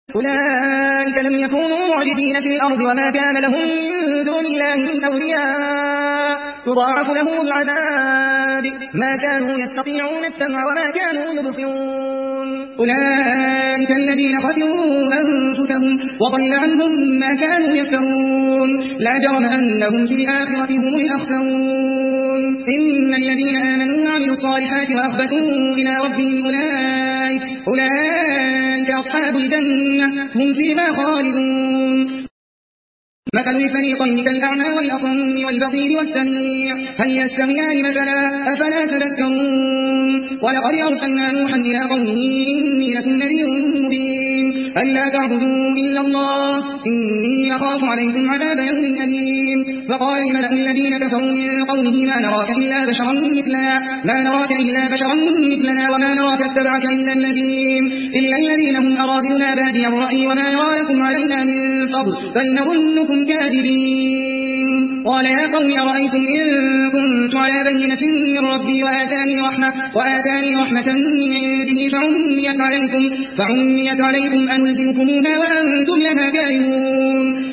أولئك لم يكونوا معجزين في الأرض وما كان لهم من دون الله من أولياء يضاعف لهم العذاب ما كانوا يستطيعون السمع وما كانوا يبصرون. أولئك الذين خسروا أنفسهم وضل عنهم ما كانوا يفترون لا جرم أنهم في الآخرة هم الأخسرون. إن الذين آمنوا وعملوا الصالحات وأخبتوا إلى ربهم أولئك أصحاب الجنة هم فيها خالدون. مثل الفريقين كالأعمى والأصم والبصير والسميع هل يستويان مثلا أفلا تذكرون. ولقد أرسلنا نوحا إلى قومه إني لكم نذير مبين ألا تعبدوا إلا الله إني أخاف عليكم عذاب يوم أليم. فقال الملأ الذين كفروا من قومه ما نراك إلا بشرا مثلنا وما نراك اتبعك إلا الذين هم أراذلنا بادي الرأي وما نرى لكم علينا من فضل بل نظنكم كاذبين. قال يا قوم أرأيتم إن كنت على بينة من ربي وآتاني رحمة من عنده فعميت عليكم أنلزمكموها وأنتم لها كارهون.